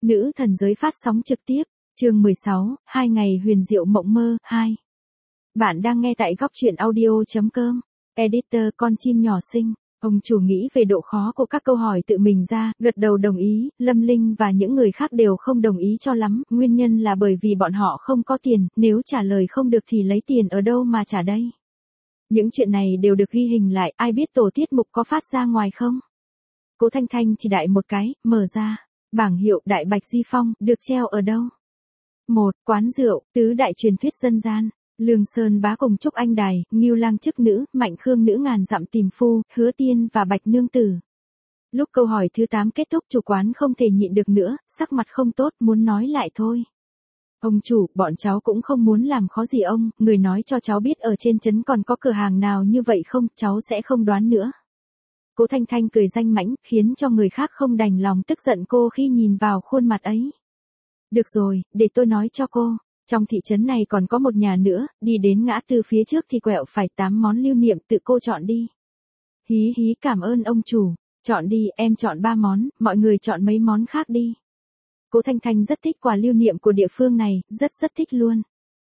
Nữ thần giới phát sóng trực tiếp, chương 16, 2 ngày huyền diệu mộng mơ, 2. Bạn đang nghe tại góc truyện audio.com. Editor con chim nhỏ xinh. Ông chủ nghĩ về độ khó của các câu hỏi tự mình ra, gật đầu đồng ý, Lâm Linh và những người khác đều không đồng ý cho lắm, nguyên nhân là bởi vì bọn họ không có tiền, nếu trả lời không được thì lấy tiền ở đâu mà trả đây. Những chuyện này đều được ghi hình lại, ai biết tổ tiết mục có phát ra ngoài không? Cố Thanh Thanh chỉ đại một cái, mở ra. Bảng hiệu Đại Bạch Di Phong, được treo ở đâu? 1. Quán rượu, tứ đại truyền thuyết dân gian. Lương Sơn Bá cùng Trúc Anh Đài, Ngưu Lang chức nữ, Mạnh Khương nữ ngàn dặm tìm phu, Hứa Tiên và Bạch Nương Tử. Lúc câu hỏi thứ 8 kết thúc, chủ quán không thể nhịn được nữa, sắc mặt không tốt, muốn nói lại thôi. Ông chủ, bọn cháu cũng không muốn làm khó gì ông, người nói cho cháu biết ở trên trấn còn có cửa hàng nào như vậy không, cháu sẽ không đoán nữa. Cố Thanh Thanh cười danh mãnh, khiến cho người khác không đành lòng tức giận cô khi nhìn vào khuôn mặt ấy. Được rồi, để tôi nói cho cô. Trong thị trấn này còn có một nhà nữa, đi đến ngã tư phía trước thì quẹo phải 8 món lưu niệm, tự cô chọn đi. Hí hí, cảm ơn ông chủ. Chọn đi, em chọn 3 món, mọi người chọn mấy món khác đi. Cố Thanh Thanh rất thích quà lưu niệm của địa phương này, rất thích luôn.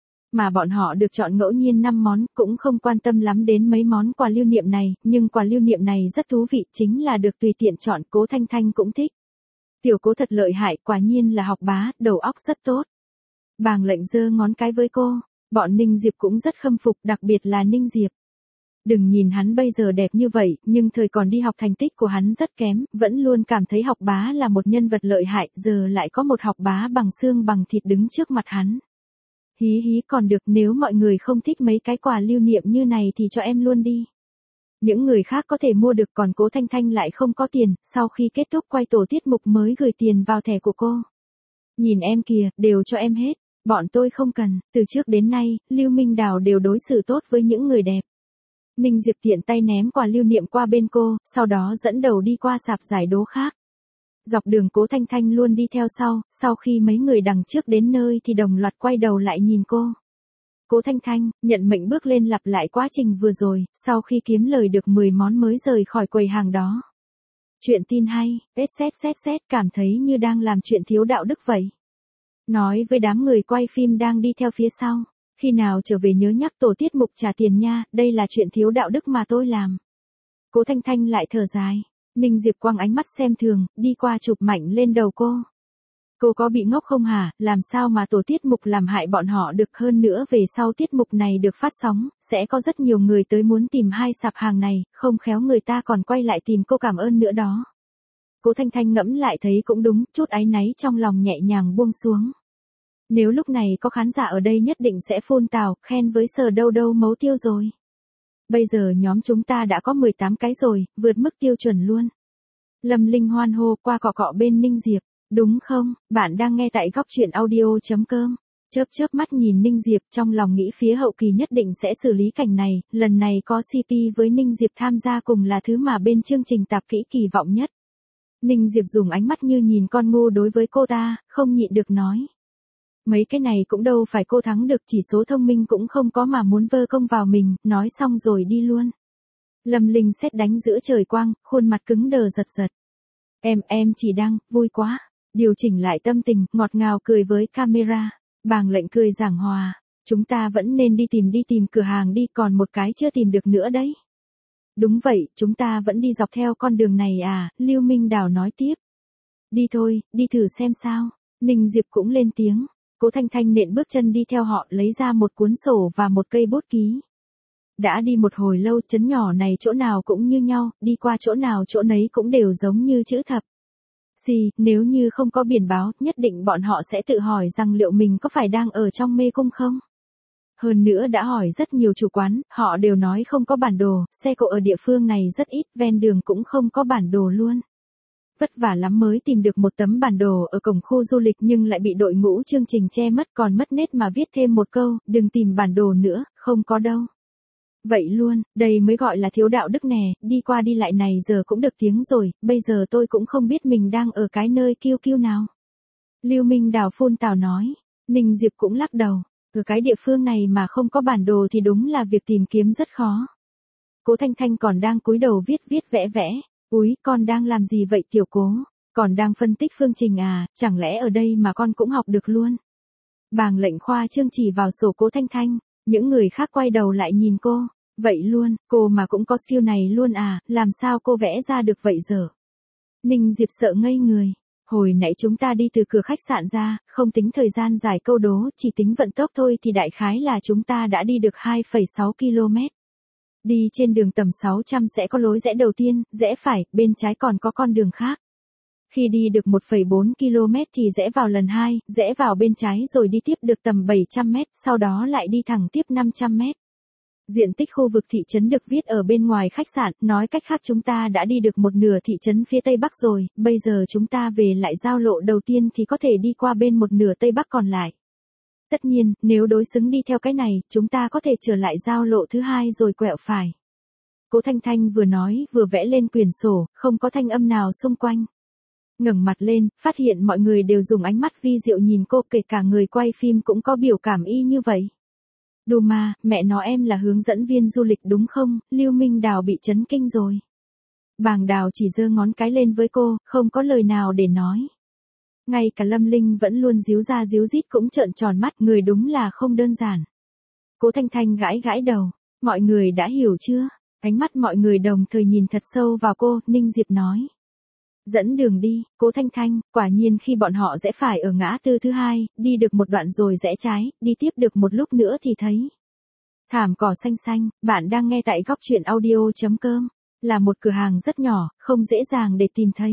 Mà bọn họ được chọn ngẫu nhiên 5 món, cũng không quan tâm lắm đến mấy món quà lưu niệm này, nhưng quà lưu niệm này rất thú vị, chính là được tùy tiện chọn, Cố Thanh Thanh cũng thích. Tiểu Cố thật lợi hại, quả nhiên là học bá, đầu óc rất tốt. Bàng Lệnh giơ ngón cái với cô, bọn Ninh Diệp cũng rất khâm phục, đặc biệt là Ninh Diệp. Đừng nhìn hắn bây giờ đẹp như vậy, nhưng thời còn đi học thành tích của hắn rất kém, vẫn luôn cảm thấy học bá là một nhân vật lợi hại, giờ lại có một học bá bằng xương bằng thịt đứng trước mặt hắn. Hí hí, còn được, nếu mọi người không thích mấy cái quà lưu niệm như này thì cho em luôn đi. Những người khác có thể mua được, còn Cố Thanh Thanh lại không có tiền, sau khi kết thúc quay tổ tiết mục mới gửi tiền vào thẻ của cô. Nhìn em kìa, đều cho em hết, bọn tôi không cần, từ trước đến nay, Lưu Minh Đào đều đối xử tốt với những người đẹp. Ninh Diệp tiện tay ném quà lưu niệm qua bên cô, sau đó dẫn đầu đi qua sạp giải đố khác. Dọc đường Cố Thanh Thanh luôn đi theo sau khi mấy người đằng trước đến nơi thì đồng loạt quay đầu lại nhìn cô. Cố Thanh Thanh, nhận mệnh bước lên lặp lại quá trình vừa rồi, sau khi kiếm lời được 10 món mới rời khỏi quầy hàng đó. Chuyện tin hay, xét, cảm thấy như đang làm chuyện thiếu đạo đức vậy. Nói với đám người quay phim đang đi theo phía sau, khi nào trở về nhớ nhắc tổ tiết mục trả tiền nha, đây là chuyện thiếu đạo đức mà tôi làm. Cố Thanh Thanh lại thở dài. Ninh Diệp quăng ánh mắt xem thường, đi qua chụp mạnh lên đầu cô. Cô có bị ngốc không hả, làm sao mà tổ tiết mục làm hại bọn họ được, hơn nữa về sau tiết mục này được phát sóng, sẽ có rất nhiều người tới muốn tìm hai sạp hàng này, không khéo người ta còn quay lại tìm cô cảm ơn nữa đó. Cố Thanh Thanh ngẫm lại thấy cũng đúng, chút áy náy trong lòng nhẹ nhàng buông xuống. Nếu lúc này có khán giả ở đây nhất định sẽ phun tào, khen với Sờ Đâu Đâu Mấu Tiêu rồi. Bây giờ nhóm chúng ta đã có 18 cái rồi, vượt mức tiêu chuẩn luôn. Lâm Linh hoan hô qua cọ bên Ninh Diệp. Đúng không, bạn đang nghe tại góc truyện audio.com. Chớp mắt nhìn Ninh Diệp, trong lòng nghĩ phía hậu kỳ nhất định sẽ xử lý cảnh này, lần này có CP với Ninh Diệp tham gia cùng là thứ mà bên chương trình tạp kỹ kỳ vọng nhất. Ninh Diệp dùng ánh mắt như nhìn con ngu đối với cô ta, không nhịn được nói. Mấy cái này cũng đâu phải cô thắng được, chỉ số thông minh cũng không có mà muốn vơ công vào mình, nói xong rồi đi luôn. Lâm Linh sét đánh giữa trời quang, khuôn mặt cứng đờ giật. Em chỉ đang, vui quá. Điều chỉnh lại tâm tình, ngọt ngào cười với camera. Bàng Lệnh cười giảng hòa. Chúng ta vẫn nên đi tìm cửa hàng đi, còn một cái chưa tìm được nữa đấy. Đúng vậy, chúng ta vẫn đi dọc theo con đường này à, Lưu Minh Đào nói tiếp. Đi thôi, đi thử xem sao. Ninh Diệp cũng lên tiếng. Cố Thanh Thanh nện bước chân đi theo họ, lấy ra một cuốn sổ và một cây bút ký. Đã đi một hồi lâu, trấn nhỏ này chỗ nào cũng như nhau, đi qua chỗ nào chỗ nấy cũng đều giống như chữ thập. Nếu như không có biển báo, nhất định bọn họ sẽ tự hỏi rằng liệu mình có phải đang ở trong mê cung không? Hơn nữa đã hỏi rất nhiều chủ quán, họ đều nói không có bản đồ, xe cộ ở địa phương này rất ít, ven đường cũng không có bản đồ luôn. Vất vả lắm mới tìm được một tấm bản đồ ở cổng khu du lịch nhưng lại bị đội ngũ chương trình che mất, còn mất nét mà viết thêm một câu, đừng tìm bản đồ nữa, không có đâu. Vậy luôn, đây mới gọi là thiếu đạo đức nè, đi qua đi lại này giờ cũng được tiếng rồi, bây giờ tôi cũng không biết mình đang ở cái nơi kiêu nào. Lưu Minh Đào phun tào nói, Ninh Diệp cũng lắc đầu, ở cái địa phương này mà không có bản đồ thì đúng là việc tìm kiếm rất khó. Cố Thanh Thanh còn đang cúi đầu viết vẽ. Úi, con đang làm gì vậy Tiểu Cố? Còn đang phân tích phương trình à, chẳng lẽ ở đây mà con cũng học được luôn? Bàng lệnh khoa trương chỉ vào sổ Cố Thanh Thanh, những người khác quay đầu lại nhìn cô. Vậy luôn, cô mà cũng có skill này luôn à, làm sao cô vẽ ra được vậy giờ? Ninh Diệp sợ ngây người. Hồi nãy chúng ta đi từ cửa khách sạn ra, không tính thời gian giải câu đố, chỉ tính vận tốc thôi thì đại khái là chúng ta đã đi được 2,6 km. Đi trên đường tầm 600 sẽ có lối rẽ đầu tiên, rẽ phải, bên trái còn có con đường khác. Khi đi được 1,4 km thì rẽ vào lần 2, rẽ vào bên trái rồi đi tiếp được tầm 700 m, sau đó lại đi thẳng tiếp 500 m. Diện tích khu vực thị trấn được viết ở bên ngoài khách sạn, nói cách khác chúng ta đã đi được một nửa thị trấn phía tây bắc rồi, bây giờ chúng ta về lại giao lộ đầu tiên thì có thể đi qua bên một nửa tây bắc còn lại. Tất nhiên, nếu đối xứng đi theo cái này, chúng ta có thể trở lại giao lộ thứ hai rồi quẹo phải. Cố Thanh Thanh vừa nói vừa vẽ lên quyển sổ, không có thanh âm nào xung quanh. Ngẩng mặt lên, phát hiện mọi người đều dùng ánh mắt vi diệu nhìn cô, kể cả người quay phim cũng có biểu cảm y như vậy. Đù mà, mẹ nó em là hướng dẫn viên du lịch đúng không? Lưu Minh Đào bị chấn kinh rồi. Bàng Đào chỉ giơ ngón cái lên với cô, không có lời nào để nói. Ngay cả Lâm Linh vẫn luôn díu ra díu dít cũng trợn tròn mắt, người đúng là không đơn giản. Cố Thanh Thanh gãi gãi đầu, mọi người đã hiểu chưa? Ánh mắt mọi người đồng thời nhìn thật sâu vào cô, Ninh Diệp nói. Dẫn đường đi, Cố Thanh Thanh, quả nhiên khi bọn họ rẽ phải ở ngã tư thứ hai, đi được một đoạn rồi rẽ trái, đi tiếp được một lúc nữa thì thấy. Thảm cỏ xanh xanh, bạn đang nghe tại góc truyện audio.com, là một cửa hàng rất nhỏ, không dễ dàng để tìm thấy.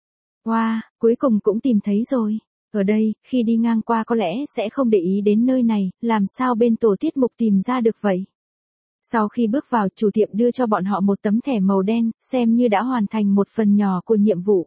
Wow, cuối cùng cũng tìm thấy rồi. Ở đây, khi đi ngang qua có lẽ sẽ không để ý đến nơi này, làm sao bên tổ tiết mục tìm ra được vậy? Sau khi bước vào, chủ tiệm đưa cho bọn họ một tấm thẻ màu đen, xem như đã hoàn thành một phần nhỏ của nhiệm vụ.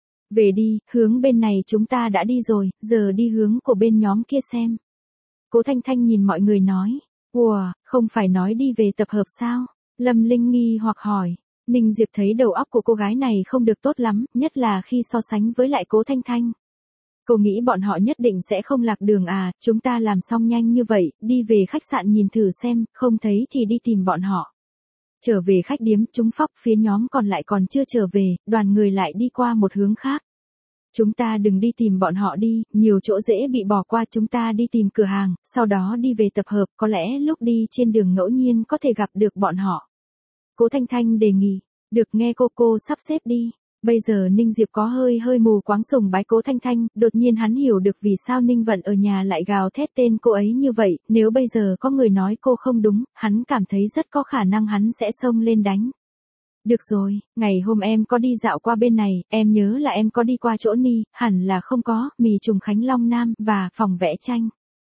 Về đi, hướng bên này chúng ta đã đi rồi, giờ đi hướng của bên nhóm kia xem. Cố Thanh Thanh nhìn mọi người nói. Ủa, không phải nói đi về tập hợp sao? Lâm Linh nghi hoặc hỏi. Ninh Diệp thấy đầu óc của cô gái này không được tốt lắm, nhất là khi so sánh với lại Cố Thanh Thanh. Cô nghĩ bọn họ nhất định sẽ không lạc đường à, chúng ta làm xong nhanh như vậy, đi về khách sạn nhìn thử xem, không thấy thì đi tìm bọn họ. Trở về khách điếm, chúng phóc, phía nhóm còn lại còn chưa trở về, đoàn người lại đi qua một hướng khác. Chúng ta đừng đi tìm bọn họ đi, nhiều chỗ dễ bị bỏ qua, chúng ta đi tìm cửa hàng, sau đó đi về tập hợp, có lẽ lúc đi trên đường ngẫu nhiên có thể gặp được bọn họ. Cố Thanh Thanh đề nghị, được nghe cô sắp xếp đi. Bây giờ Ninh Diệp có hơi mù quáng sùng bái Cố Thanh Thanh, đột nhiên hắn hiểu được vì sao Ninh Vận ở nhà lại gào thét tên cô ấy như vậy, nếu bây giờ có người nói cô không đúng, hắn cảm thấy rất có khả năng hắn sẽ xông lên đánh. Được rồi, ngày hôm em có đi dạo qua bên này, em nhớ là em có đi qua chỗ Ni, hẳn là không có, mì trùng Khánh Long Nam, và phòng vẽ tranh.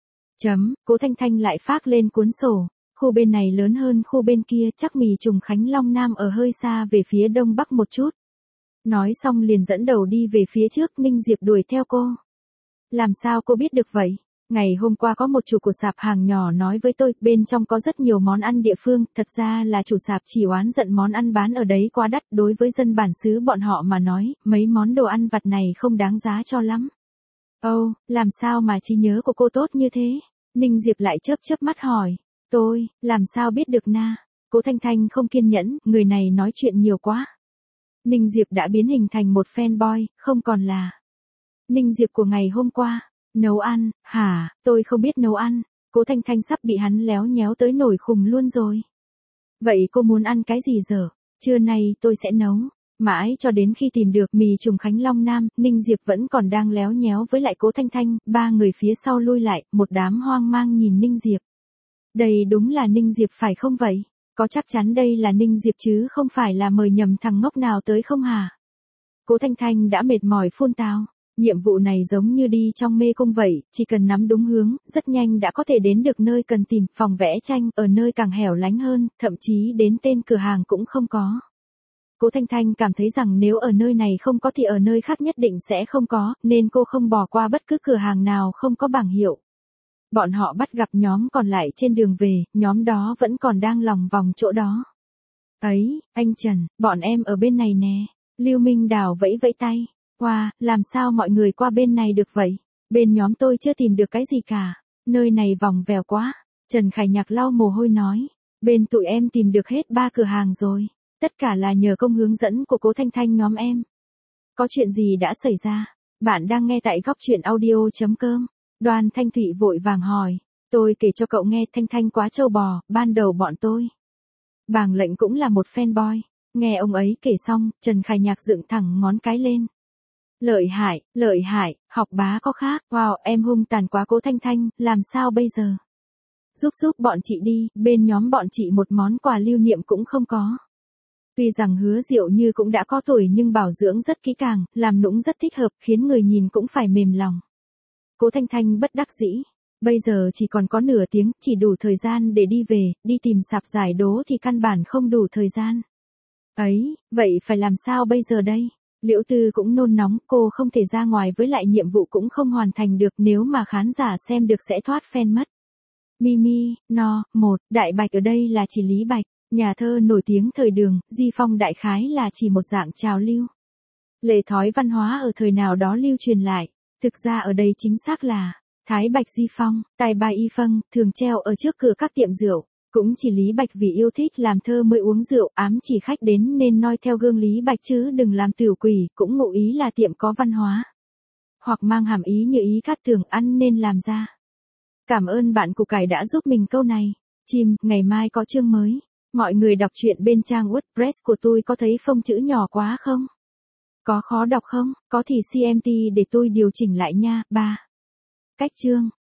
Cố Thanh Thanh lại phác lên cuốn sổ. Khu bên này lớn hơn khu bên kia, chắc mì trùng Khánh Long Nam ở hơi xa về phía đông bắc một chút. Nói xong liền dẫn đầu đi về phía trước, Ninh Diệp đuổi theo cô. Làm sao cô biết được vậy? Ngày hôm qua có một chủ của sạp hàng nhỏ nói với tôi, bên trong có rất nhiều món ăn địa phương, thật ra là chủ sạp chỉ oán giận món ăn bán ở đấy quá đắt, đối với dân bản xứ bọn họ mà nói, mấy món đồ ăn vặt này không đáng giá cho lắm. Ồ, làm sao mà trí nhớ của cô tốt như thế? Ninh Diệp lại chớp mắt hỏi. Tôi, làm sao biết được na? Cố Thanh Thanh không kiên nhẫn, người này nói chuyện nhiều quá. Ninh Diệp đã biến hình thành một fanboy, không còn là Ninh Diệp của ngày hôm qua. Nấu ăn, hả, tôi không biết nấu ăn. Cố Thanh Thanh sắp bị hắn léo nhéo tới nổi khùng luôn rồi. Vậy cô muốn ăn cái gì giờ? Trưa nay tôi sẽ nấu. Mãi cho đến khi tìm được mì trùng Khánh Long Nam, Ninh Diệp vẫn còn đang léo nhéo với lại Cố Thanh Thanh, ba người phía sau lui lại, một đám hoang mang nhìn Ninh Diệp. Đây đúng là Ninh Diệp phải không vậy? Có chắc chắn đây là Ninh Diệp chứ không phải là mời nhầm thằng ngốc nào tới không hả? Cố Thanh Thanh đã mệt mỏi phun tào. Nhiệm vụ này giống như đi trong mê cung vậy, chỉ cần nắm đúng hướng, rất nhanh đã có thể đến được nơi cần tìm, phòng vẽ tranh, ở nơi càng hẻo lánh hơn, thậm chí đến tên cửa hàng cũng không có. Cố Thanh Thanh cảm thấy rằng nếu ở nơi này không có thì ở nơi khác nhất định sẽ không có, nên cô không bỏ qua bất cứ cửa hàng nào không có bảng hiệu. Bọn họ bắt gặp nhóm còn lại trên đường về, nhóm đó vẫn còn đang lòng vòng chỗ đó. Ấy, anh Trần, bọn em ở bên này nè. Lưu Minh Đào vẫy vẫy tay. Wow, làm sao mọi người qua bên này được vậy? Bên nhóm tôi chưa tìm được cái gì cả. Nơi này vòng vèo quá. Trần Khải Nhạc lau mồ hôi nói. Bên tụi em tìm được hết 3 cửa hàng rồi. Tất cả là nhờ công hướng dẫn của Cố Thanh Thanh nhóm em. Có chuyện gì đã xảy ra? Bạn đang nghe tại góc chuyện audio.com. Đoàn Thanh Thụy vội vàng hỏi. Tôi kể cho cậu nghe Thanh Thanh quá trâu bò, ban đầu bọn tôi. Bàng Lệnh cũng là một fanboy. Nghe ông ấy kể xong, Trần Khải Nhạc dựng thẳng ngón cái lên. Lợi hại, học bá có khác. Wow, em hung tàn quá Cố Thanh Thanh, làm sao bây giờ? Giúp bọn chị đi, bên nhóm bọn chị một món quà lưu niệm cũng không có. Tuy rằng Hứa Diệu Như cũng đã có tuổi nhưng bảo dưỡng rất kỹ càng, làm nũng rất thích hợp, khiến người nhìn cũng phải mềm lòng. Cố Thanh Thanh bất đắc dĩ. Bây giờ chỉ còn có nửa tiếng, chỉ đủ thời gian để đi về, đi tìm sạp giải đố thì căn bản không đủ thời gian. Ấy, vậy phải làm sao bây giờ đây? Liễu Tư cũng nôn nóng, cô không thể ra ngoài với lại nhiệm vụ cũng không hoàn thành được, nếu mà khán giả xem được sẽ thoát fan mất. Mimi, Đại Bạch ở đây là chỉ Lý Bạch, nhà thơ nổi tiếng thời Đường, Di Phong đại khái là chỉ một dạng trào lưu. Lề thói văn hóa ở thời nào đó lưu truyền lại, thực ra ở đây chính xác là Thái Bạch Di Phong, tài ba y phân, thường treo ở trước cửa các tiệm rượu. Cũng chỉ Lý Bạch vì yêu thích làm thơ mới uống rượu, ám chỉ khách đến nên noi theo gương Lý Bạch chứ đừng làm tiểu quỷ, cũng ngụ ý là tiệm có văn hóa. Hoặc mang hàm ý như ý Cát Tường ăn nên làm ra. Cảm ơn bạn củ cải đã giúp mình câu này. Chim, ngày mai có chương mới. Mọi người đọc truyện bên trang WordPress của tôi có thấy phông chữ nhỏ quá không? Có khó đọc không? Có thì CMT để tôi điều chỉnh lại nha. 3. Cách chương.